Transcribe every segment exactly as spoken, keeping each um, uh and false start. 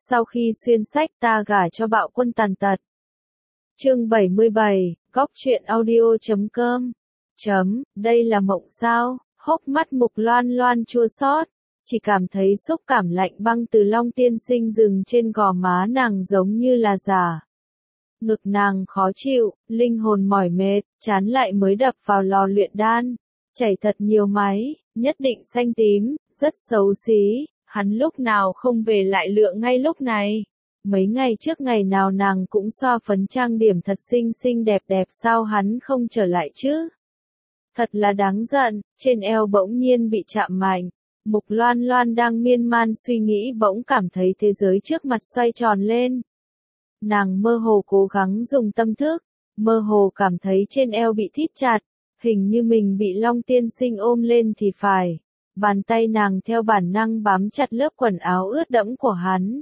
Sau khi xuyên sách ta gả cho bạo quân tàn tật. Chương bảy mươi bảy, góc truyện audio chấm com. Chấm, đây là mộng sao? Hốc mắt Mục Loan Loan chua xót, chỉ cảm thấy xúc cảm lạnh băng từ Long Tiên Sinh dừng trên gò má nàng giống như là giả. Ngực nàng khó chịu, linh hồn mỏi mệt, chán lại mới đập vào lò luyện đan, chảy thật nhiều máy, nhất định xanh tím, rất xấu xí, hắn lúc nào không về lại lựa ngay lúc này. Mấy ngày trước ngày nào nàng cũng xoa phấn trang điểm thật xinh xinh đẹp đẹp, sao hắn không trở lại chứ? Thật là đáng giận, trên eo bỗng nhiên bị chạm mạnh. Mục Loan Loan đang miên man suy nghĩ bỗng cảm thấy thế giới trước mặt xoay tròn lên. Nàng mơ hồ cố gắng dùng tâm thức, mơ hồ cảm thấy trên eo bị thít chặt, hình như mình bị Long Tiên Sinh ôm lên thì phải. Bàn tay nàng theo bản năng bám chặt lớp quần áo ướt đẫm của hắn.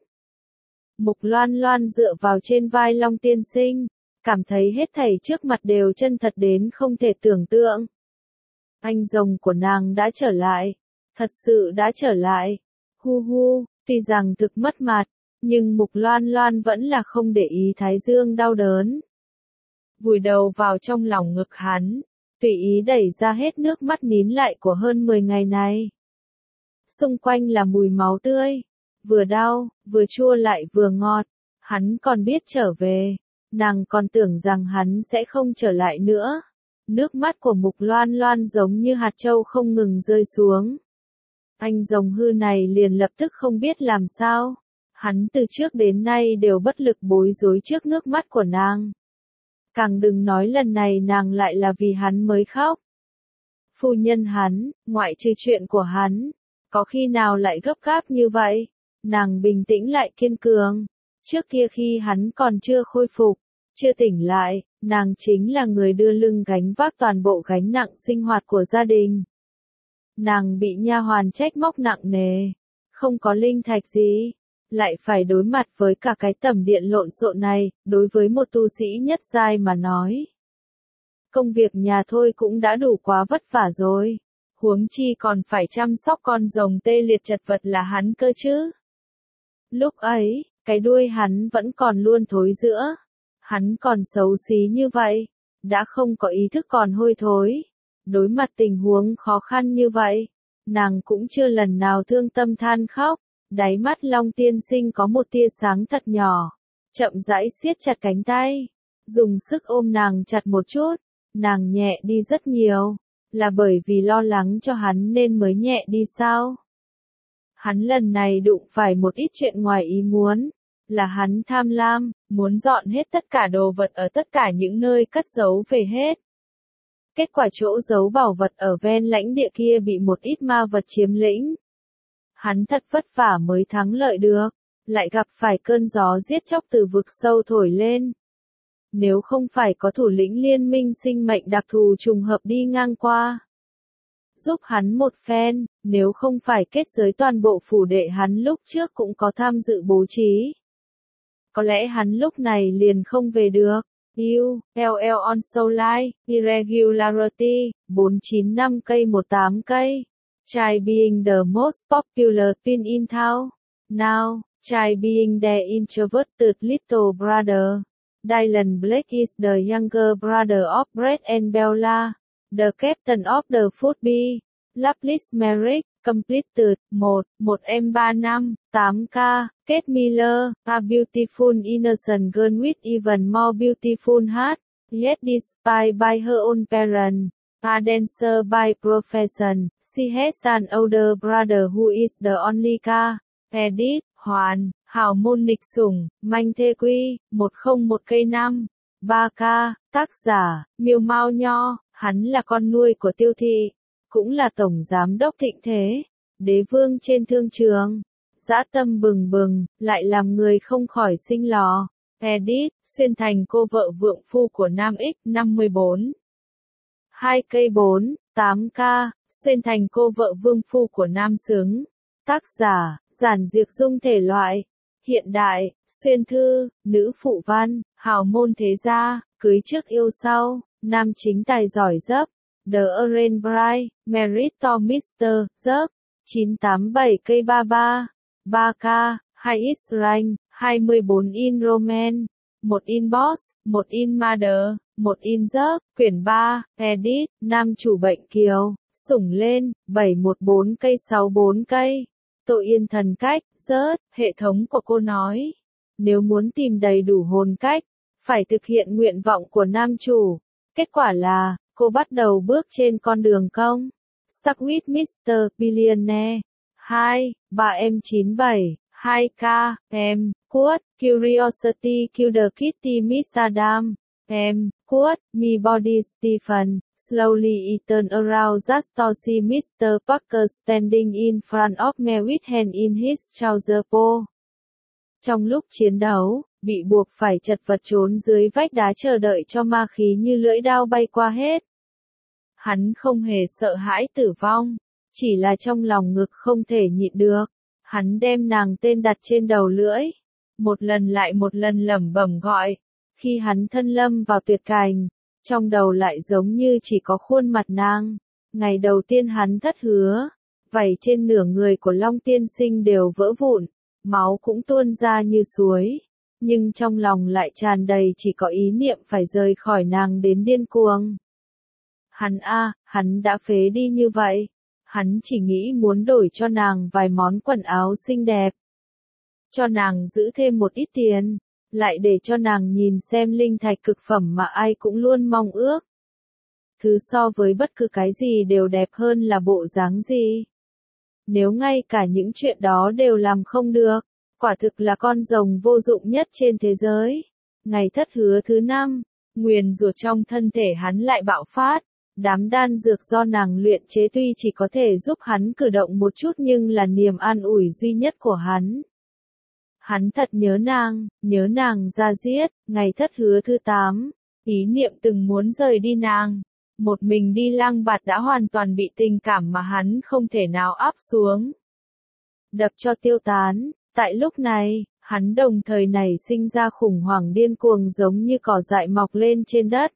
Mục Loan Loan dựa vào trên vai Long Tiên Sinh, cảm thấy hết thảy trước mặt đều chân thật đến không thể tưởng tượng. Anh rồng của nàng đã trở lại, thật sự đã trở lại. Hu hu, tuy rằng thực mất mặt, nhưng Mục Loan Loan vẫn là không để ý thái dương đau đớn. Vùi đầu vào trong lòng ngực hắn, tùy ý đẩy ra hết nước mắt nín lại của hơn mười ngày này. Xung quanh là mùi máu tươi, vừa đau, vừa chua lại vừa ngọt. Hắn còn biết trở về, nàng còn tưởng rằng hắn sẽ không trở lại nữa. Nước mắt của Mục Loan Loan giống như hạt châu không ngừng rơi xuống. Anh rồng hư này liền lập tức không biết làm sao. Hắn từ trước đến nay đều bất lực bối rối trước nước mắt của nàng. Càng đừng nói lần này nàng lại là vì hắn mới khóc. Phu nhân hắn, ngoại trừ chuyện của hắn, có khi nào lại gấp gáp như vậy? Nàng bình tĩnh lại kiên cường. Trước kia khi hắn còn chưa khôi phục, chưa tỉnh lại, nàng chính là người đưa lưng gánh vác toàn bộ gánh nặng sinh hoạt của gia đình. Nàng bị nha hoàn trách móc nặng nề, không có linh thạch gì, lại phải đối mặt với cả cái tầm điện lộn xộn này, đối với một tu sĩ nhất giai mà nói. Công việc nhà thôi cũng đã đủ quá vất vả rồi, huống chi còn phải chăm sóc con rồng tê liệt chật vật là hắn cơ chứ. Lúc ấy, cái đuôi hắn vẫn còn luôn thối rữa. Hắn còn xấu xí như vậy, đã không có ý thức còn hôi thối. Đối mặt tình huống khó khăn như vậy, nàng cũng chưa lần nào thương tâm than khóc. Đáy mắt Long Tiên Sinh có một tia sáng thật nhỏ, chậm rãi siết chặt cánh tay, dùng sức ôm nàng chặt một chút. Nàng nhẹ đi rất nhiều, là bởi vì lo lắng cho hắn nên mới nhẹ đi sao? Hắn lần này đụng phải một ít chuyện ngoài ý muốn, là hắn tham lam, muốn dọn hết tất cả đồ vật ở tất cả những nơi cất giấu về hết. Kết quả chỗ giấu bảo vật ở ven lãnh địa kia bị một ít ma vật chiếm lĩnh. Hắn thật vất vả mới thắng lợi được, lại gặp phải cơn gió giết chóc từ vực sâu thổi lên. Nếu không phải có thủ lĩnh liên minh sinh mệnh đặc thù trùng hợp đi ngang qua, giúp hắn một phen, nếu không phải kết giới toàn bộ phủ đệ hắn lúc trước cũng có tham dự bố trí. Có lẽ hắn lúc này liền không về được. U, L L on Soulline, Irregularity, bốn chín năm cây một tám cây. Try being the most popular pin in town. Now, try being the introverted little brother. Dylan Blake is the younger brother of Brett and Bella, the captain of the Football. Loveless Merrick, completed, một, một em ba năm, tám K, Kate Miller, a beautiful innocent girl with even more beautiful heart, yet despised by her own parents. A dancer by profession, she has an older brother who is the only ca. Edit, Hoàn, hào môn nghịch sủng, manh thê quy, một không một cây năm. ba K, tác giả, Miêu Mao Nho, hắn là con nuôi của Tiêu Thị, cũng là tổng giám đốc Thịnh Thế, đế vương trên thương trường. Dã tâm bừng bừng, lại làm người không khỏi sinh lò. Edit, xuyên thành cô vợ vượng phu của Nam X, năm mươi bốn. hai cây bốn, tám K, xuyên thành cô vợ vương phu của Nam Xứng. Tác giả, giản diệt dung thể loại. Hiện đại, xuyên thư, nữ phụ văn, hào môn thế gia, cưới trước yêu sau, nam chính tài giỏi dấp. The Orange Bride, Merit to mister, dấp. chín tám bảy cây ba ba. ba K, hai x rank, hai mươi bốn in romance, một in boss, một in mother, một in giấc, quyển ba, edit, nam chủ bệnh kiều, sủng lên, bảy một bốn cây sáu bốn cây. Tội yên thần cách, rớt, hệ thống của cô nói. Nếu muốn tìm đầy đủ hồn cách, phải thực hiện nguyện vọng của nam chủ. Kết quả là, cô bắt đầu bước trên con đường công. Stuck with mít-tơ Billionaire. hai, ba em chín bảy, hai k, em, Quote, Curiosity Killed Kitty Miss Adam. Em, Quote, Me Body Stephen, Slowly he turned around just to see mít-tơ Parker standing in front of me with hand in his trouser po. Trong lúc chiến đấu, bị buộc phải chật vật trốn dưới vách đá chờ đợi cho ma khí như lưỡi dao bay qua hết. Hắn không hề sợ hãi tử vong, chỉ là trong lòng ngực không thể nhịn được. Hắn đem nàng tên đặt trên đầu lưỡi, một lần lại một lần lẩm bẩm gọi. Khi hắn thân lâm vào tuyệt cảnh, trong đầu lại giống như chỉ có khuôn mặt nàng. Ngày đầu tiên hắn thất hứa, vảy trên nửa người của Long tiên sinh đều vỡ vụn, máu cũng tuôn ra như suối. Nhưng trong lòng lại tràn đầy chỉ có ý niệm phải rời khỏi nàng đến điên cuồng. Hắn a, hắn đã phế đi như vậy. Hắn chỉ nghĩ muốn đổi cho nàng vài món quần áo xinh đẹp. Cho nàng giữ thêm một ít tiền. Lại để cho nàng nhìn xem linh thạch cực phẩm mà ai cũng luôn mong ước. Thứ so với bất cứ cái gì đều đẹp hơn là bộ dáng gì. Nếu ngay cả những chuyện đó đều làm không được, quả thực là con rồng vô dụng nhất trên thế giới. Ngày thất hứa thứ năm, nguyền rủa trong thân thể hắn lại bạo phát. Đám đan dược do nàng luyện chế tuy chỉ có thể giúp hắn cử động một chút nhưng là niềm an ủi duy nhất của hắn. Hắn thật nhớ nàng, nhớ nàng ra giết. Ngày thất hứa thứ tám, ý niệm từng muốn rời đi nàng. Một mình đi lang bạt đã hoàn toàn bị tình cảm mà hắn không thể nào áp xuống. Đập cho tiêu tán. Tại lúc này, hắn đồng thời nảy sinh ra khủng hoảng điên cuồng giống như cỏ dại mọc lên trên đất.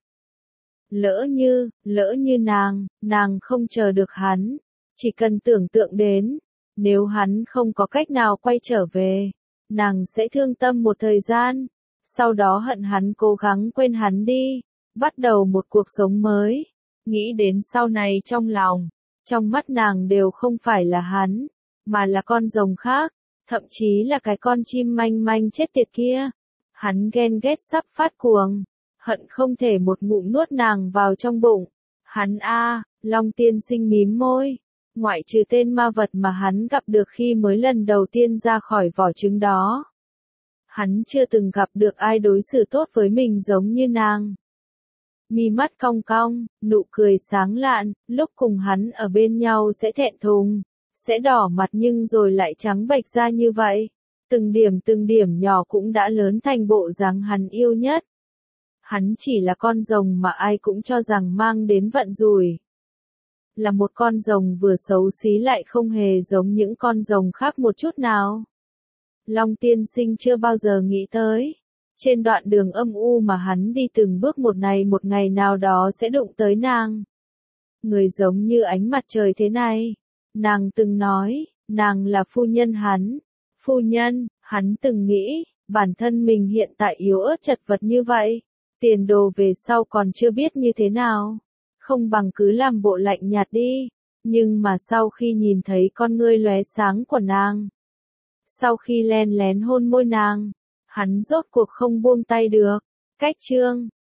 Lỡ như, lỡ như nàng, nàng không chờ được hắn. Chỉ cần tưởng tượng đến, nếu hắn không có cách nào quay trở về, nàng sẽ thương tâm một thời gian. Sau đó hận hắn cố gắng quên hắn đi, bắt đầu một cuộc sống mới. Nghĩ đến sau này trong lòng, trong mắt nàng đều không phải là hắn, mà là con rồng khác, thậm chí là cái con chim manh manh chết tiệt kia. Hắn ghen ghét sắp phát cuồng, hận không thể một ngụm nuốt nàng vào trong bụng. Hắn a, Long tiên sinh mím môi, ngoại trừ tên ma vật mà hắn gặp được khi mới lần đầu tiên ra khỏi vỏ trứng đó. Hắn chưa từng gặp được ai đối xử tốt với mình giống như nàng. Mi mắt cong cong, nụ cười sáng lạn, lúc cùng hắn ở bên nhau sẽ thẹn thùng, sẽ đỏ mặt nhưng rồi lại trắng bệch ra như vậy. Từng điểm từng điểm nhỏ cũng đã lớn thành bộ dáng hắn yêu nhất. Hắn chỉ là con rồng mà ai cũng cho rằng mang đến vận rủi. Là một con rồng vừa xấu xí lại không hề giống những con rồng khác một chút nào. Long tiên sinh chưa bao giờ nghĩ tới. Trên đoạn đường âm u mà hắn đi từng bước một ngày một ngày nào đó sẽ đụng tới nàng. Người giống như ánh mặt trời thế này. Nàng từng nói, nàng là phu nhân hắn. Phu nhân, hắn từng nghĩ, bản thân mình hiện tại yếu ớt chật vật như vậy. Tiền đồ về sau còn chưa biết như thế nào. Không bằng cứ làm bộ lạnh nhạt đi. Nhưng mà sau khi nhìn thấy con ngươi lóe sáng của nàng, sau khi len lén hôn môi nàng, hắn rốt cuộc không buông tay được. Cách chương